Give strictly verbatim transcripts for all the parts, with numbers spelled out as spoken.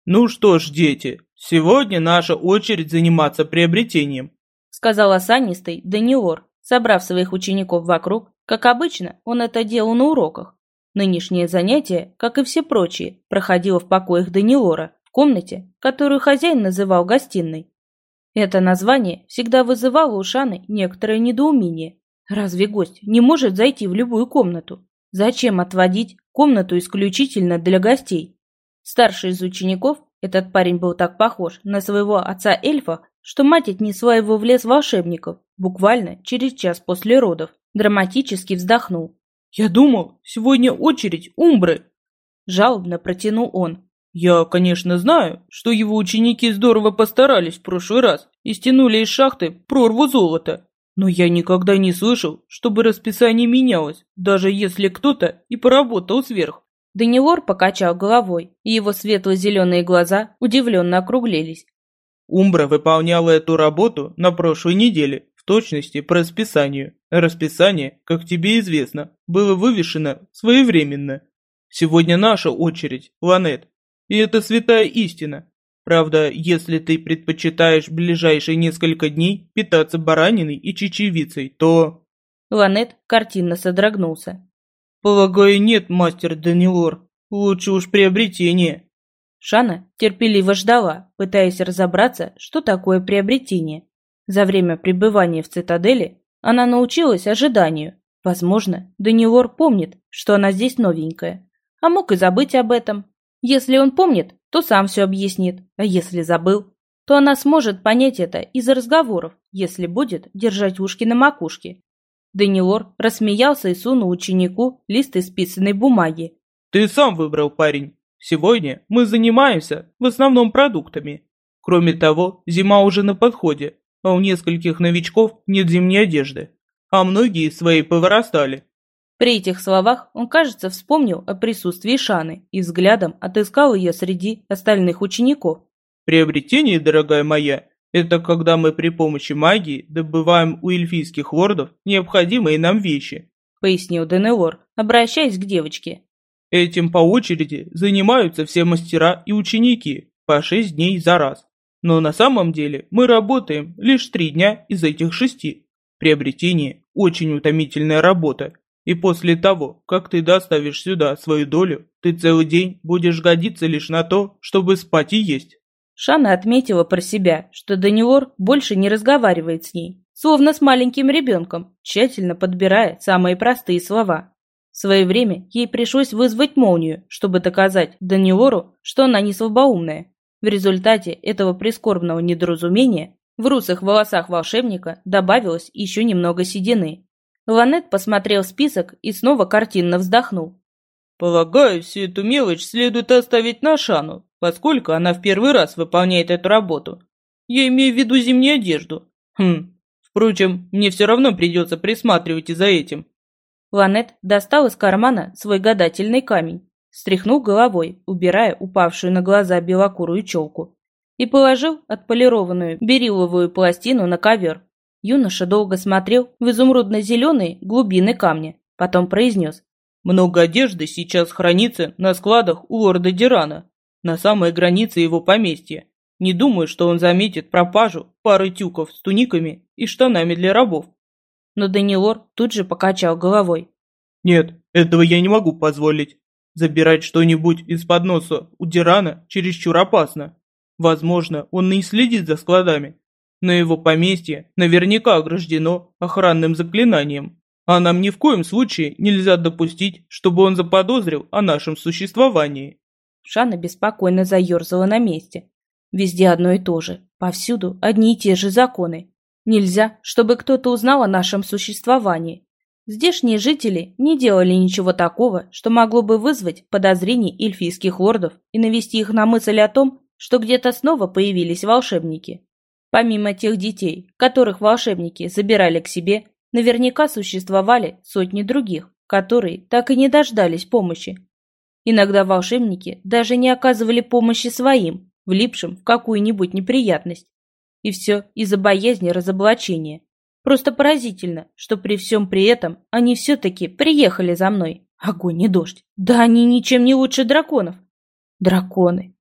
«Ну что ж, дети, сегодня наша очередь заниматься приобретением», сказал осанистый Даниор, собрав своих учеников вокруг. Как обычно, он это делал на уроках. Нынешнее занятие, как и все прочие, проходило в покоях Даниора, в комнате, которую хозяин называл гостиной. Это название всегда вызывало у Шаны некоторое недоумение. Разве гость не может зайти в любую комнату? Зачем отводить комнату исключительно для гостей? Старший из учеников, этот парень был так похож на своего отца-эльфа, что мать отнесла его в лес волшебников, буквально через час после родов, драматически вздохнул. «Я думал, сегодня очередь Умбры», – жалобно протянул он. «Я, конечно, знаю, что его ученики здорово постарались в прошлый раз и стянули из шахты прорву золота, но я никогда не слышал, чтобы расписание менялось, даже если кто-то и поработал сверх». Даниор покачал головой, и его светло-зеленые глаза удивленно округлились. «Умбра выполняла эту работу на прошлой неделе, в точности по расписанию. Расписание, как тебе известно, было вывешено своевременно. Сегодня наша очередь, Ланет. И это святая истина. Правда, если ты предпочитаешь ближайшие несколько дней питаться бараниной и чечевицей, то...» Ланет картинно содрогнулся. «Полагаю, нет, мастер Данилор. Лучше уж приобретение». Шана терпеливо ждала, пытаясь разобраться, что такое приобретение. За время пребывания в цитадели она научилась ожиданию. Возможно, Данилор помнит, что она здесь новенькая, а мог и забыть об этом. Если он помнит, то сам все объяснит, а если забыл, то она сможет понять это из разговоров, если будет держать ушки на макушке. Данилор рассмеялся и сунул ученику лист исписанной бумаги. «Ты сам выбрал, парень. Сегодня мы занимаемся в основном продуктами. Кроме того, зима уже на подходе, а у нескольких новичков нет зимней одежды, а многие свои повырастали». При этих словах он, кажется, вспомнил о присутствии Шаны и взглядом отыскал ее среди остальных учеников. «Приобретение, дорогая моя, это когда мы при помощи магии добываем у эльфийских лордов необходимые нам вещи», пояснил Даниор, обращаясь к девочке. «Этим по очереди занимаются все мастера и ученики по шесть дней за раз. Но на самом деле мы работаем лишь три дня из этих шести. Приобретение – очень утомительная работа. И после того, как ты доставишь сюда свою долю, ты целый день будешь годиться лишь на то, чтобы спать и есть». Шана отметила про себя, что Даниор больше не разговаривает с ней, словно с маленьким ребенком, тщательно подбирая самые простые слова. В свое время ей пришлось вызвать молнию, чтобы доказать Даниору, что она не слабоумная. В результате этого прискорбного недоразумения в русых волосах волшебника добавилось еще немного седины. Ланет посмотрел список и снова картинно вздохнул. «Полагаю, всю эту мелочь следует оставить на Шану, поскольку она в первый раз выполняет эту работу. Я имею в виду зимнюю одежду. Хм, впрочем, мне все равно придется присматривать и за этим». Ланет достал из кармана свой гадательный камень, стряхнул головой, убирая упавшую на глаза белокурую челку, и положил отполированную берилловую пластину на ковер. Юноша долго смотрел в изумрудно-зеленые глубины камня, потом произнес: «Много одежды сейчас хранится на складах у лорда Дирана, на самой границе его поместья. Не думаю, что он заметит пропажу пары тюков с туниками и штанами для рабов». Но Данилор тут же покачал головой. «Нет, этого я не могу позволить. Забирать что-нибудь из-под носа у Дирана чересчур опасно. Возможно, он и следит за складами, но его поместье наверняка ограждено охранным заклинанием, а нам ни в коем случае нельзя допустить, чтобы он заподозрил о нашем существовании». Шана беспокойно заерзала на месте. Везде одно и то же, повсюду одни и те же законы. Нельзя, чтобы кто-то узнал о нашем существовании. Здешние жители не делали ничего такого, что могло бы вызвать подозрения эльфийских лордов и навести их на мысль о том, что где-то снова появились волшебники. Помимо тех детей, которых волшебники забирали к себе, наверняка существовали сотни других, которые так и не дождались помощи. Иногда волшебники даже не оказывали помощи своим, влипшим в какую-нибудь неприятность. И все из-за боязни разоблачения. Просто поразительно, что при всем при этом они все-таки приехали за мной. Огонь и дождь. Да они ничем не лучше драконов. Драконы.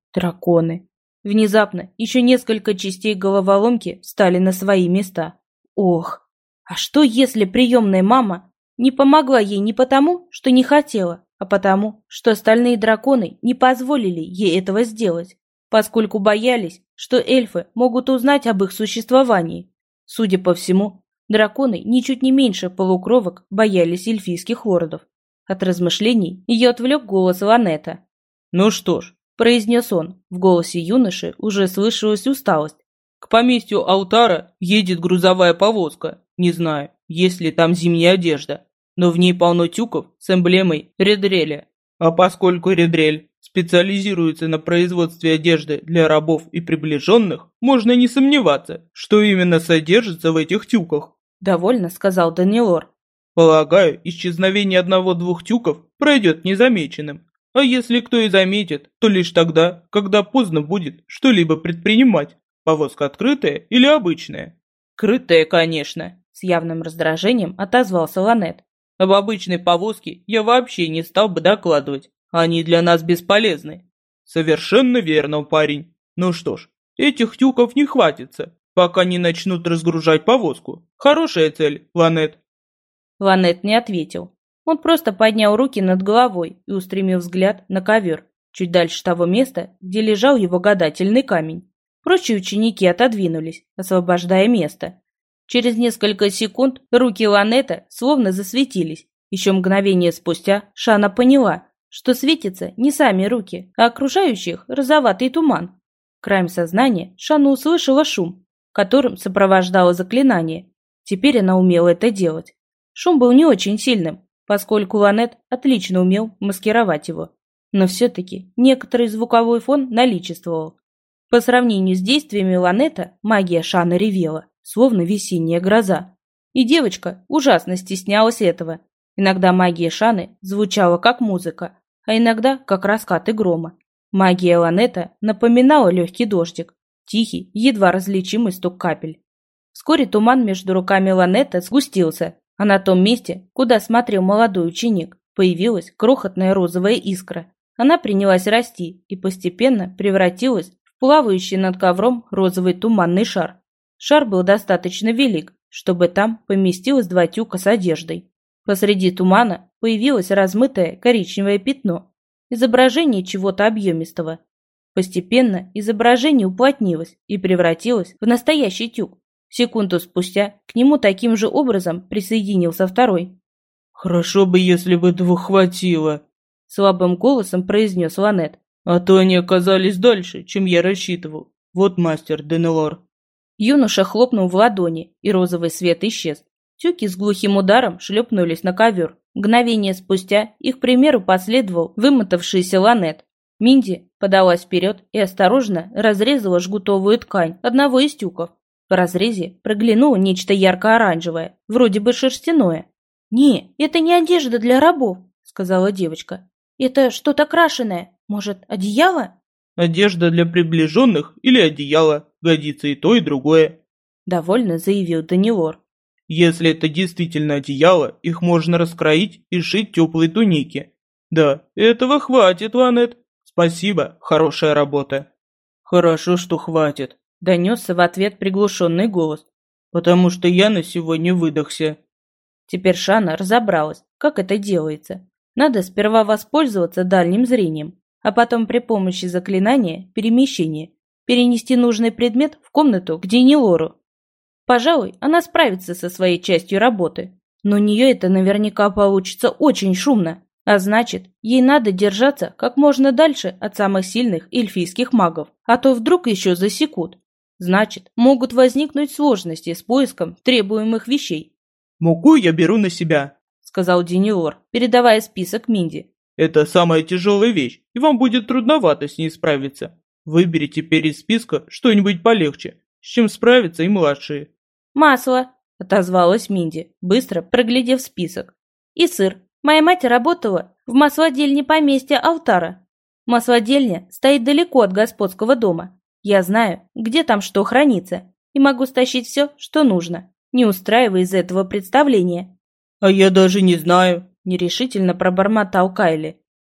Драконы. Внезапно еще несколько частей головоломки встали на свои места. Ох, а что если приемная мама не помогла ей не потому, что не хотела, а потому, что остальные драконы не позволили ей этого сделать, поскольку боялись, что эльфы могут узнать об их существовании. Судя по всему, драконы ничуть не меньше полукровок боялись эльфийских лордов. От размышлений ее отвлек голос Ланета. «Ну что ж», — произнес он, в голосе юноши уже слышалась усталость. «К поместью Алтара едет грузовая повозка. Не знаю, есть ли там зимняя одежда, но в ней полно тюков с эмблемой Редреля. А поскольку Редрель специализируется на производстве одежды для рабов и приближенных, можно не сомневаться, что именно содержится в этих тюках», — довольно сказал Данилор. «Полагаю, исчезновение одного-двух тюков пройдет незамеченным. А если кто и заметит, то лишь тогда, когда поздно будет что-либо предпринимать. Повозка открытая или обычная?» «Крытая, конечно», — с явным раздражением отозвался Ланет. «Об обычной повозке я вообще не стал бы докладывать. Они для нас бесполезны». «Совершенно верно, парень. Ну что ж, этих тюков не хватится, пока не начнут разгружать повозку. Хорошая цель, Ланет». Ланет не ответил. Он просто поднял руки над головой и устремил взгляд на ковер, чуть дальше того места, где лежал его гадательный камень. Прочие ученики отодвинулись, освобождая место. Через несколько секунд руки Ланета словно засветились. Еще мгновение спустя Шана поняла, что светятся не сами руки, а окружающих розоватый туман. Краем сознания Шана услышала шум, которым сопровождало заклинание. Теперь она умела это делать. Шум был не очень сильным, поскольку Ланет отлично умел маскировать его. Но все-таки некоторый звуковой фон наличествовал. По сравнению с действиями Ланета, магия Шаны ревела, словно весенняя гроза. И девочка ужасно стеснялась этого. Иногда магия Шаны звучала как музыка, а иногда как раскаты грома. Магия Ланета напоминала легкий дождик, тихий, едва различимый стук капель. Вскоре туман между руками Ланета сгустился, а на том месте, куда смотрел молодой ученик, появилась крохотная розовая искра. Она принялась расти и постепенно превратилась в плавающий над ковром розовый туманный шар. Шар был достаточно велик, чтобы там поместилось два тюка с одеждой. Посреди тумана появилось размытое коричневое пятно, изображение чего-то объемистого. Постепенно изображение уплотнилось и превратилось в настоящий тюк. Секунду спустя к нему таким же образом присоединился второй. «Хорошо бы, если бы двух хватило», — слабым голосом произнес Ланет. «А то они оказались дальше, чем я рассчитывал. Вот мастер Денелор». Юноша хлопнул в ладони, и розовый свет исчез. Тюки с глухим ударом шлепнулись на ковер. Мгновение спустя их примеру последовал вымотавшийся Ланет. Минди подалась вперед и осторожно разрезала жгутовую ткань одного из тюков. В разрезе проглянуло нечто ярко-оранжевое, вроде бы шерстяное. «Не, это не одежда для рабов», — сказала девочка. «Это что-то крашеное. Может, одеяло?» «Одежда для приближенных или одеяло. Годится и то, и другое», — довольно заявил Данилор. «Если это действительно одеяло, их можно раскроить и сшить теплые туники. Да, этого хватит, Ланет. Спасибо, хорошая работа». «Хорошо, что хватит», — донесся в ответ приглушенный голос. «Потому что я на сегодня выдохся». Теперь Шана разобралась, как это делается. Надо сперва воспользоваться дальним зрением, а потом при помощи заклинания перемещения перенести нужный предмет в комнату к Денилору. Пожалуй, она справится со своей частью работы, но у нее это наверняка получится очень шумно, а значит, ей надо держаться как можно дальше от самых сильных эльфийских магов, а то вдруг еще засекут. Значит, могут возникнуть сложности с поиском требуемых вещей. «Муку я беру на себя», — сказал Денилор, передавая список Минди. «Это самая тяжелая вещь, и вам будет трудновато с ней справиться. Выберите теперь из списка что-нибудь полегче, с чем справятся и младшие». «Масло», — отозвалась Минди, быстро проглядев список. «И сыр. Моя мать работала в маслодельне поместья Алтара. Маслодельня стоит далеко от господского дома. Я знаю, где там что хранится, и могу стащить все, что нужно, не устраивая из этого представления». «А я даже не знаю», — нерешительно пробормотал Кайли.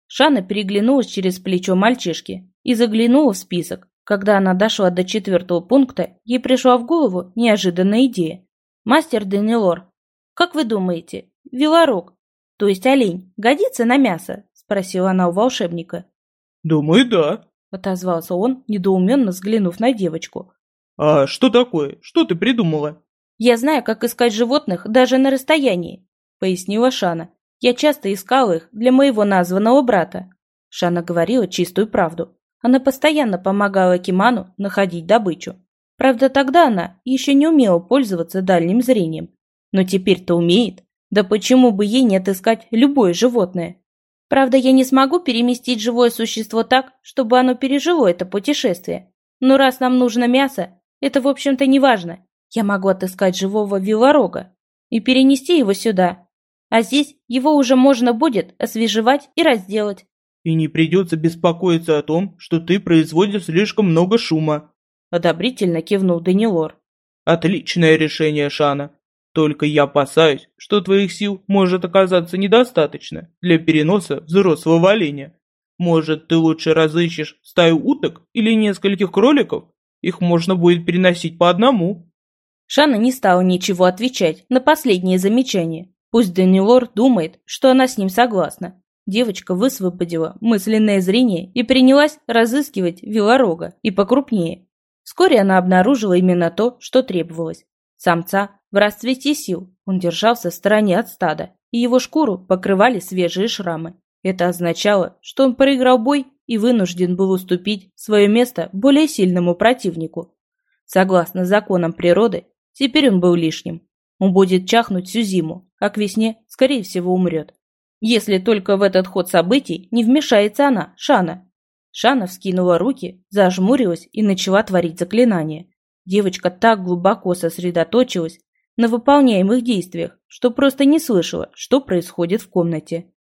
Шана переглянулась через плечо мальчишки и заглянула в список. Когда она дошла до четвертого пункта, ей пришла в голову неожиданная идея. «Мастер Данилор, как вы думаете, велорог, то есть олень, годится на мясо?» – спросила она у волшебника. «Думаю, да», – отозвался он, недоуменно взглянув на девочку. «А что такое? Что ты придумала?» «Я знаю, как искать животных даже на расстоянии», – пояснила Шана. «Я часто искала их для моего названного брата». Шана говорила чистую правду. Она постоянно помогала Киману находить добычу. Правда, тогда она еще не умела пользоваться дальним зрением. Но теперь-то умеет. Да почему бы ей не отыскать любое животное? Правда, я не смогу переместить живое существо так, чтобы оно пережило это путешествие. Но раз нам нужно мясо, это, в общем-то, не важно. Я могу отыскать живого велорога и перенести его сюда. А здесь его уже можно будет освежевать и разделать. «И не придется беспокоиться о том, что ты производишь слишком много шума», – одобрительно кивнул Данилор. «Отличное решение, Шана. Только я опасаюсь, что твоих сил может оказаться недостаточно для переноса взрослого оленя. Может, ты лучше разыщешь стаю уток или нескольких кроликов? Их можно будет переносить по одному». Шана не стала ничего отвечать на последнее замечание. Пусть Данилор думает, что она с ним согласна. Девочка высвободила мысленное зрение и принялась разыскивать велорога и покрупнее. Вскоре она обнаружила именно то, что требовалось. Самца в расцвете сил. Он держался в стороне от стада, и его шкуру покрывали свежие шрамы. Это означало, что он проиграл бой и вынужден был уступить свое место более сильному противнику. Согласно законам природы, теперь он был лишним. Он будет чахнуть всю зиму, а к весне, скорее всего, умрет. Если только в этот ход событий не вмешается она, Шана. Шана вскинула руки, зажмурилась и начала творить заклинание. Девочка так глубоко сосредоточилась на выполняемых действиях, что просто не слышала, что происходит в комнате.